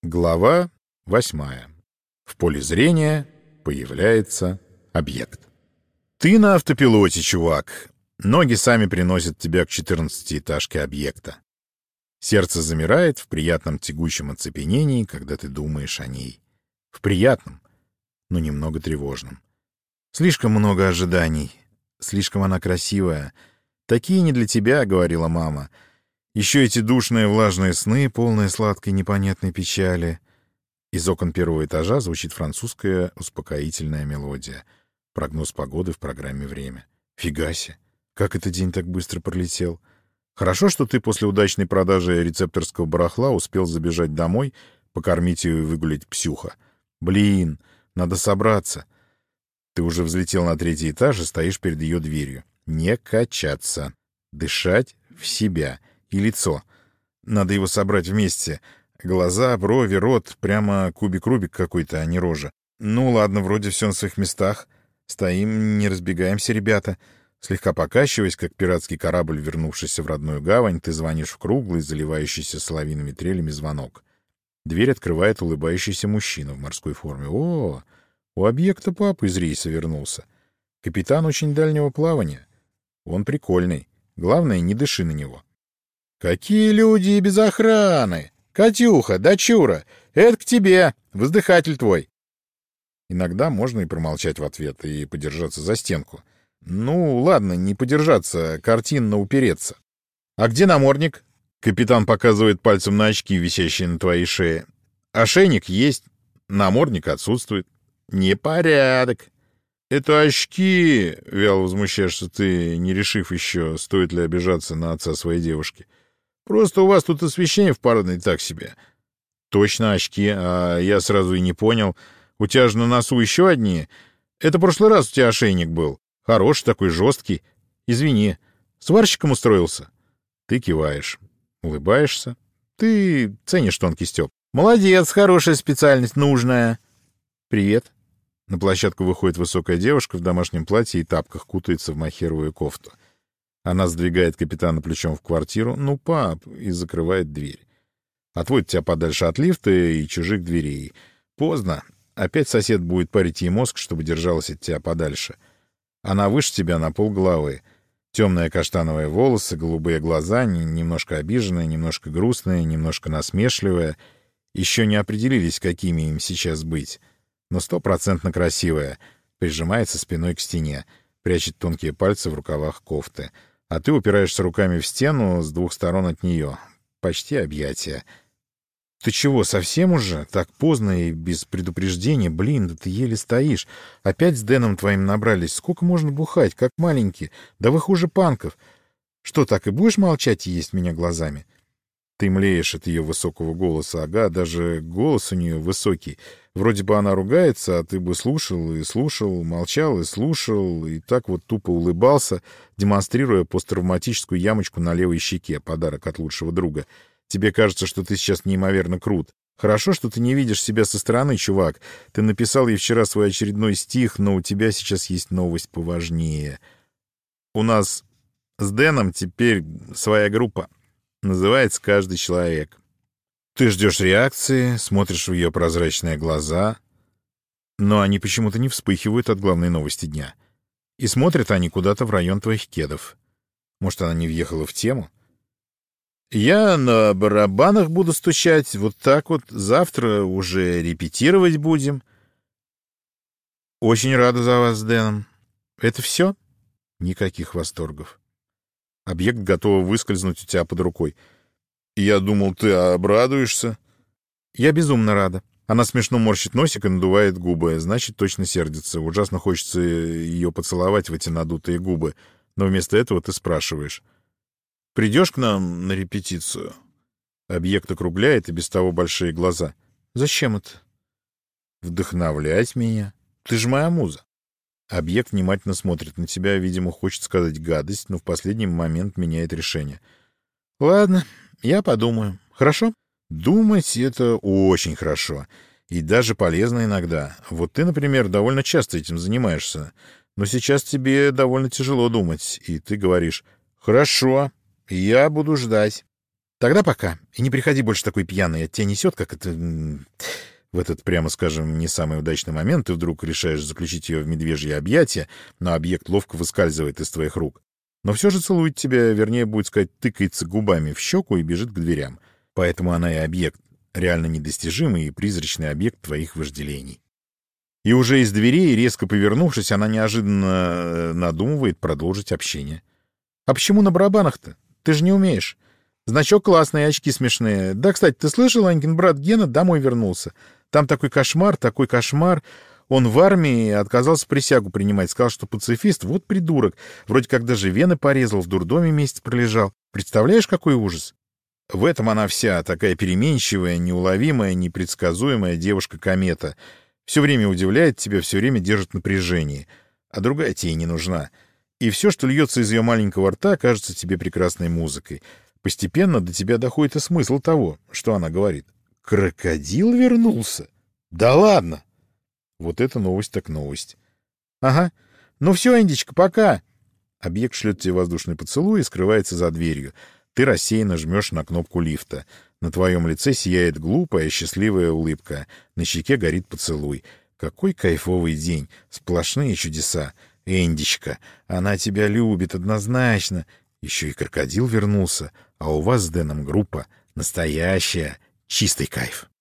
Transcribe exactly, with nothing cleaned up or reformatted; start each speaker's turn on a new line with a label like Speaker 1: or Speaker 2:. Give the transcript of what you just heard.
Speaker 1: Глава восьмая. В поле зрения появляется объект. Ты на автопилоте, чувак. Ноги сами приносят тебя к четырнадцатиэтажке объекта. Сердце замирает в приятном тягучем оцепенении, когда ты думаешь о ней. В приятном, но немного тревожном. Слишком много ожиданий. Слишком она красивая. Такие не для тебя, — говорила мама. Еще эти душные влажные сны, полные сладкой непонятной печали. Из окон первого этажа звучит французская успокоительная мелодия. Прогноз погоды в программе «Время». Фигасе! Как этот день так быстро пролетел? Хорошо, что ты после удачной продажи рецепторского барахла успел забежать домой, покормить ее и выгулять псюха. Блин, надо собраться. Ты уже взлетел на третий этаж и стоишь перед ее дверью. Не качаться. Дышать в себя. И лицо. Надо его собрать вместе. Глаза, брови, рот. Прямо кубик-рубик какой-то, а не рожа. Ну ладно, вроде все на своих местах. Стоим, не разбегаемся, ребята. Слегка покачиваясь, как пиратский корабль, вернувшийся в родную гавань, ты звонишь в круглый, заливающийся соловьиными трелями звонок. Дверь открывает улыбающийся мужчина в морской форме. О, у объекта папа из рейса вернулся. Капитан очень дальнего плавания. Он прикольный. Главное, не дыши на него. «Какие люди и без охраны! Катюха, дочура, это к тебе, воздыхатель твой!» Иногда можно и промолчать в ответ, и подержаться за стенку. Ну, ладно, не подержаться, картинно упереться. «А где намордник?» Капитан показывает пальцем на очки, висящие на твоей шее. «Ошейник есть, намордник отсутствует». «Непорядок!» «Это очки!» — вяло возмущаешься ты, не решив еще, стоит ли обижаться на отца своей девушки. «Просто у вас тут освещение в парадной так себе». «Точно очки, а я сразу и не понял. У тебя же на носу еще одни. Это прошлый раз у тебя ошейник был. Хороший такой, жесткий. Извини, сварщиком устроился?» Ты киваешь, улыбаешься. Ты ценишь тонкий стёб. «Молодец, хорошая специальность, нужная». «Привет». На площадку выходит высокая девушка в домашнем платье и тапках, кутается в мохеровую кофту. Она сдвигает капитана плечом в квартиру. «Ну, пап», и закрывает дверь. Отводит тебя подальше от лифта и чужих дверей. Поздно. Опять сосед будет парить ей мозг, чтобы держалась от тебя подальше. Она выше тебя на полголовы. Темные каштановые волосы, голубые глаза, немножко обиженные, немножко грустные, немножко насмешливые. Еще не определились, какими им сейчас быть. Но стопроцентно красивая. Прижимается спиной к стене, прячет тонкие пальцы в рукавах кофты. А ты упираешься руками в стену с двух сторон от нее. Почти объятия. «Ты чего, совсем уже? Так поздно и без предупреждения? Блин, да ты еле стоишь. Опять с Дэном твоим набрались. Сколько можно бухать, как маленькие? Да вы хуже панков. Что, так и будешь молчать и есть меня глазами?» Ты млеешь от ее высокого голоса. Ага, даже голос у нее высокий. Вроде бы она ругается, а ты бы слушал и слушал, молчал и слушал, и так вот тупо улыбался, демонстрируя посттравматическую ямочку на левой щеке, подарок от лучшего друга. Тебе кажется, что ты сейчас неимоверно крут. Хорошо, что ты не видишь себя со стороны, чувак. Ты написал ей вчера свой очередной стих, но у тебя сейчас есть новость поважнее. У нас с Дэном теперь своя группа. Называется «Каждый человек». Ты ждешь реакции, смотришь в ее прозрачные глаза, но они почему-то не вспыхивают от главной новости дня. И смотрят они куда-то в район твоих кедов. Может, она не въехала в тему? «Я на барабанах буду стучать, вот так вот. Завтра уже репетировать будем. Очень рада за вас с Дэном. Это все?» Никаких восторгов. Объект готов выскользнуть у тебя под рукой. «Я думал, ты обрадуешься». «Я безумно рада». Она смешно морщит носик и надувает губы. Значит, точно сердится. Ужасно хочется ее поцеловать в эти надутые губы. Но вместо этого ты спрашиваешь: «Придешь к нам на репетицию?» Объект округляет и без того большие глаза. «Зачем это?» «Вдохновлять меня. Ты же моя муза». Объект внимательно смотрит на тебя, видимо, хочет сказать гадость, но в последний момент меняет решение. «Ладно, я подумаю. Хорошо?» «Думать — это очень хорошо. И даже полезно иногда. Вот ты, например, довольно часто этим занимаешься. Но сейчас тебе довольно тяжело думать. И ты говоришь: «Хорошо, я буду ждать». Тогда пока. И не приходи больше такой пьяный. От тебя несет, как это... м, В этот, прямо скажем, не самый удачный момент ты вдруг решаешь заключить ее в медвежье объятия, но объект ловко выскальзывает из твоих рук. Но все же целует тебя, вернее, будет сказать, тыкается губами в щеку и бежит к дверям. Поэтому она и объект, реально недостижимый и призрачный объект твоих вожделений. И уже из дверей, резко повернувшись, она неожиданно э, надумывает продолжить общение. «А почему на барабанах-то? Ты же не умеешь. Значок классный, очки смешные. Да, кстати, ты слышал, Анькин брат Гена домой вернулся. Там такой кошмар, такой кошмар. Он в армии отказался присягу принимать, сказал, что пацифист. Вот придурок. Вроде как даже вены порезал, в дурдоме месяц пролежал. Представляешь, какой ужас?» В этом она вся, такая переменчивая, неуловимая, непредсказуемая девушка-комета. Все время удивляет тебя, все время держит в напряжении. А другая тебе не нужна. И все, что льется из ее маленького рта, кажется тебе прекрасной музыкой. Постепенно до тебя доходит и смысл того, что она говорит. «Крокодил вернулся? Да ладно!» Вот это новость так новость. «Ага. Ну все, Эндичка, пока!» Объект шлет тебе воздушный поцелуй и скрывается за дверью. Ты рассеянно жмешь на кнопку лифта. На твоем лице сияет глупая, счастливая улыбка. На щеке горит поцелуй. Какой кайфовый день! Сплошные чудеса! Эндичка, она тебя любит однозначно. Еще и крокодил вернулся. А у вас с Дэном группа настоящая. Чистый кайф.